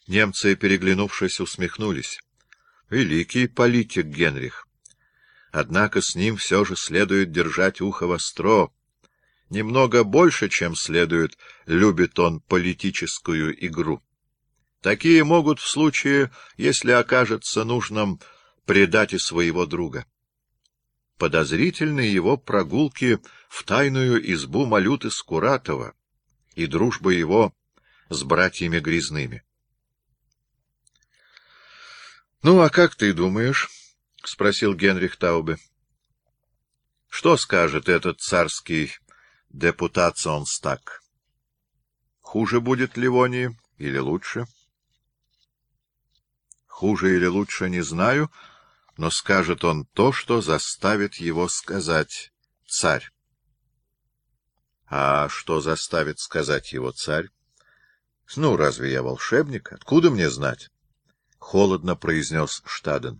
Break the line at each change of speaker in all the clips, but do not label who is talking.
Немцы, переглянувшись, усмехнулись. Великий политик Генрих. Однако с ним все же следует держать ухо востро. Немного больше, чем следует, любит он политическую игру. Такие могут в случае, если окажется нужным, предать и своего друга. Подозрительны его прогулки в тайную избу Малюты Скуратова и дружба его с братьями Грязными. — Ну, а как ты думаешь? — спросил Генрих Таубе. — Что скажет этот царский депутационстаг? Хуже будет Ливонии или лучше? — Хуже или лучше не знаю, но скажет он то, что заставит его сказать царь. — А что заставит сказать его царь? — Ну, разве я волшебник? Откуда мне знать? — холодно произнес Штаден.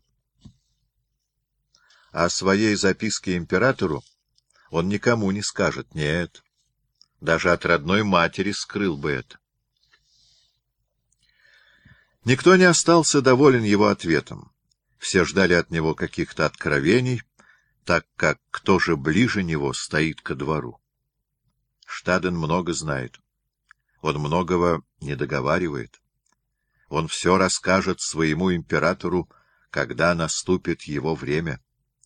О своей записке императору он никому не скажет, нет. Даже от родной матери скрыл бы это. Никто не остался доволен его ответом. Все ждали от него каких-то откровений, так как кто же ближе него стоит ко двору. Штаден много знает. Он многого не договаривает. Он все расскажет своему императору, когда наступит его время.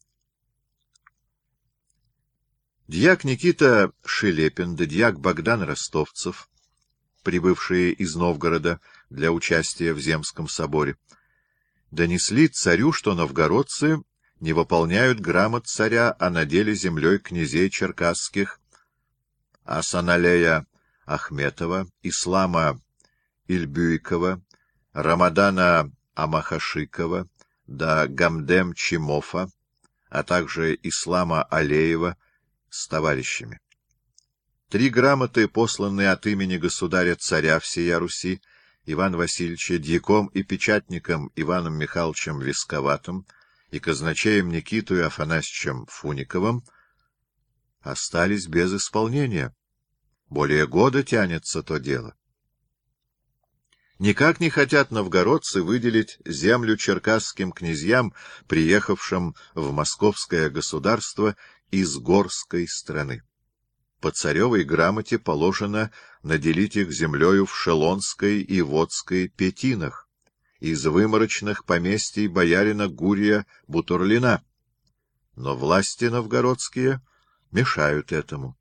Дьяк Никита Шелепин да дьяк Богдан Ростовцев, прибывшие из Новгорода для участия в Земском соборе, донесли царю, что новгородцы не выполняют грамот царя, а на деле землей князей черкасских Асаналея Ахметова, Ислама Ильбюйкова, Рамадана Амахашикова да Гамдем Чимофа, а также Ислама Алеева с товарищами. 3 грамоты, посланные от имени государя-царя всея Руси, Ивана Васильевича, дьяком и печатником Иваном Михайловичем Висковатым и казначеем Никитою Афанасьевичем Фуниковым, остались без исполнения. Более года тянется то дело. Никак не хотят новгородцы выделить землю черкасским князьям, приехавшим в московское государство из горской страны. По царевой грамоте положено наделить их землею в Шелонской и Водской Петинах, из выморочных поместий боярина Гурия Бутурлина. Но власти новгородские мешают этому.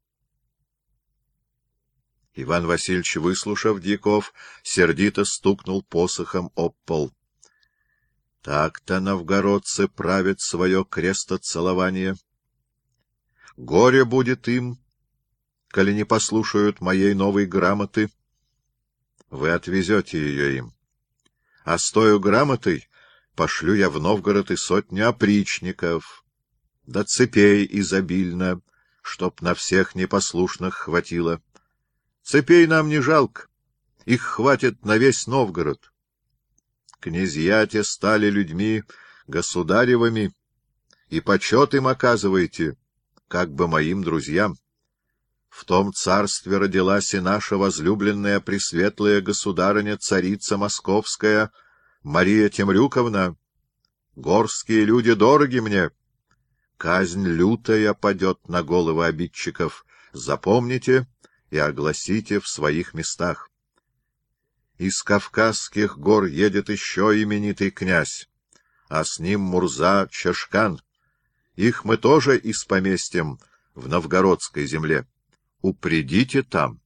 Иван Васильевич, выслушав дьяков, сердито стукнул посохом об пол. Так-то новгородцы правят свое крестоцелование. Горе будет им, коли не послушают моей новой грамоты. Вы отвезете ее им. А с тою грамотой пошлю я в Новгород и 100 опричников, да цепей изобильно, чтоб на всех непослушных хватило. Цепей нам не жалко, их хватит на весь Новгород. Князья те стали людьми государевыми, и почет им оказывайте, как бы моим друзьям. В том царстве родилась и наша возлюбленная пресветлая государыня-царица московская Мария Темрюковна. Горские люди дороги мне. Казнь лютая падет на головы обидчиков. Запомните и огласите в своих местах. Из Кавказских гор едет еще именитый князь, а с ним Мурза Чашкан. Их мы тоже испоместим в новгородской земле. Упредите там.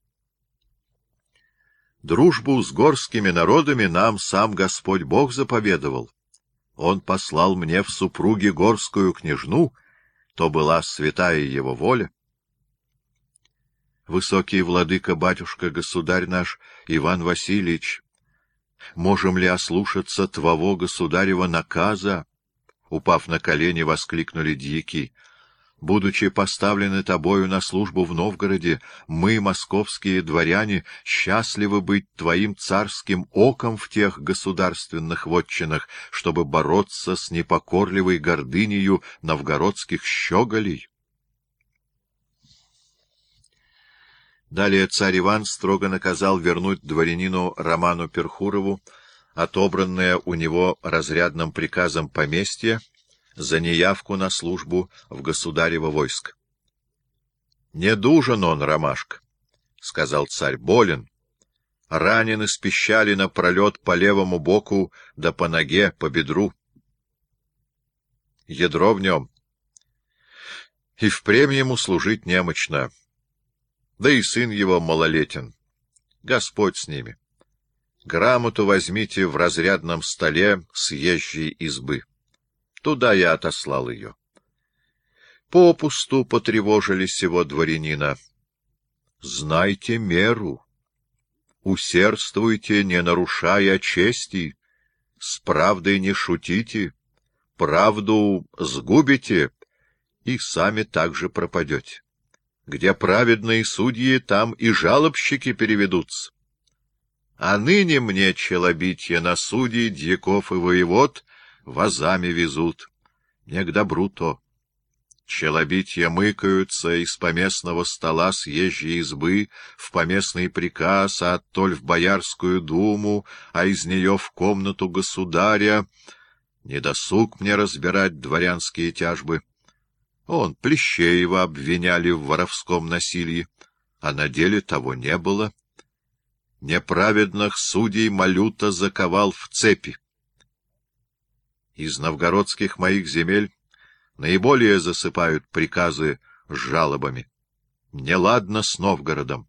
Дружбу с горскими народами нам сам Господь Бог заповедовал. Он послал мне в супруги горскую княжну, то была святая его воля. Высокий владыка, батюшка, государь наш Иван Васильевич, можем ли ослушаться твоего государева наказа? Упав на колени, воскликнули дьяки. Будучи поставлены тобою на службу в Новгороде, мы, московские дворяне, счастливы быть твоим царским оком в тех государственных вотчинах, чтобы бороться с непокорливой гордынею новгородских щеголей. Далее царь Иван строго наказал вернуть дворянину Роману Перхурову отобранное у него разрядным приказом поместье за неявку на службу в государево войско. — Не дужен он, Ромашка, — сказал царь, — болен. Ранен из пищали напролет по левому боку, да по ноге, по бедру. Ядро в нем. И впрямь ему служить немощно. Да и сын его малолетен. Господь с ними. Грамоту возьмите в разрядном столе съезжей избы. Туда я отослал ее. Попусту потревожили сего дворянина. Знайте меру. Усердствуйте, не нарушая чести. С правдой не шутите. Правду сгубите, и сами также пропадете. Где праведные судьи, там и жалобщики переведутся. А ныне мне челобитье на судей, дьяков и воевод вазами везут. Не к добру то. Челобитья мыкаются из поместного стола съезжей избы в поместный приказ, а оттоль в Боярскую думу, а из нее в комнату государя. Недосуг мне разбирать дворянские тяжбы. Он Плещеева обвиняли в воровском насилии, а на деле того не было. Неправедных судей Малюта заковал в цепи. Из новгородских моих земель наиболее засыпают приказы с жалобами. Неладно с Новгородом.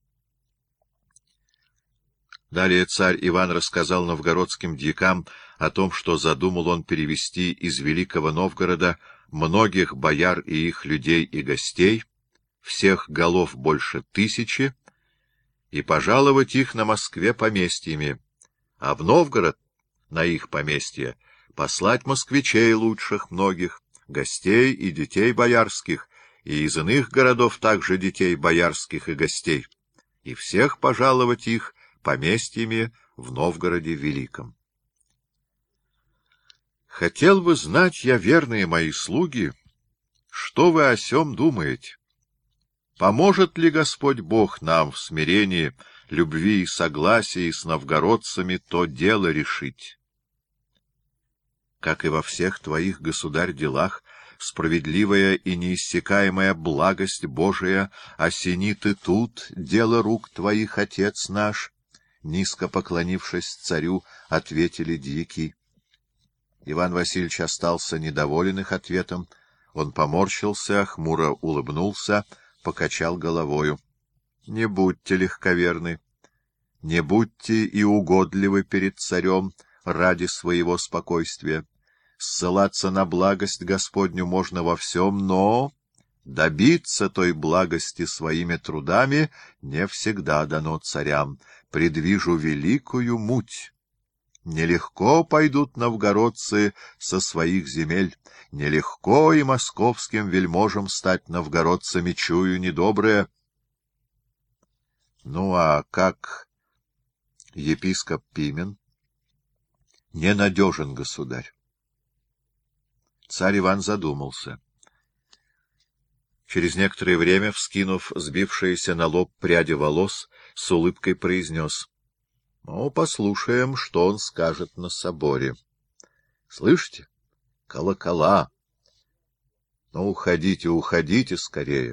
Далее царь Иван рассказал новгородским дьякам о том, что задумал он перевести из Великого Новгорода многих бояр и их людей и гостей, всех голов больше 1000, и пожаловать их на Москве поместьями, а в Новгород, на их поместье, послать москвичей лучших многих, гостей и детей боярских, и из иных городов также детей боярских и гостей, и всех пожаловать их поместьями в Новгороде Великом. Хотел бы знать я, верные мои слуги, что вы о сем думаете? Поможет ли Господь Бог нам в смирении, любви и согласии с новгородцами то дело решить? Как и во всех твоих, государь, делах, справедливая и неиссякаемая благость Божия осенит и тут дело рук твоих, отец наш, — низко поклонившись царю, ответили дьяки. Иван Васильевич остался недоволен их ответом. Он поморщился, хмуро улыбнулся, покачал головою. — Не будьте легковерны, не будьте и угодливы перед царем ради своего спокойствия. Ссылаться на благость Господню можно во всем, но добиться той благости своими трудами не всегда дано царям. Предвижу великую муть. Нелегко пойдут новгородцы со своих земель, нелегко и московским вельможам стать новгородцами, чую недоброе. Ну, а как епископ Пимен? Ненадежен, государь. Царь Иван задумался. Через некоторое время, вскинув сбившиеся на лоб пряди волос, с улыбкой произнес: — Ну, послушаем, что он скажет на соборе. Слышите? Колокола. Ну, уходите, уходите скорее.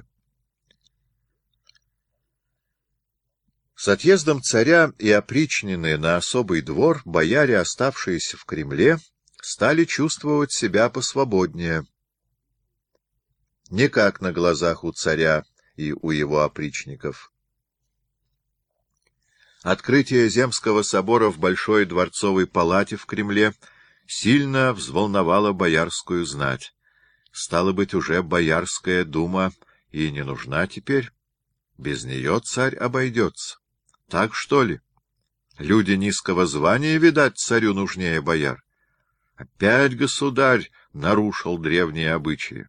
С отъездом царя и опричнины на особый двор бояре, оставшиеся в Кремле, стали чувствовать себя посвободнее. Не как на глазах у царя и у его опричников. Открытие Земского собора в Большой дворцовой палате в Кремле сильно взволновало боярскую знать. Стало быть, уже Боярская дума и не нужна теперь. Без нее царь обойдется. Так что ли? Люди низкого звания, видать, царю нужнее бояр. Опять государь нарушил древние обычаи.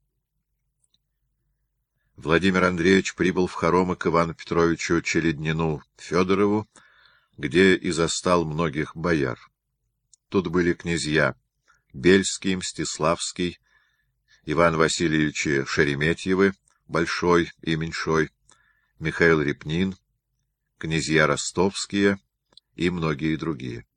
Владимир Андреевич прибыл в хоромы к Ивану Петровичу Челеднину Федорову, где и застал многих бояр. Тут были князья Бельский, Мстиславский, Иван Васильевичи Шереметьевы, Большой и Меньшой, Михаил Репнин, князья Ростовские и многие другие.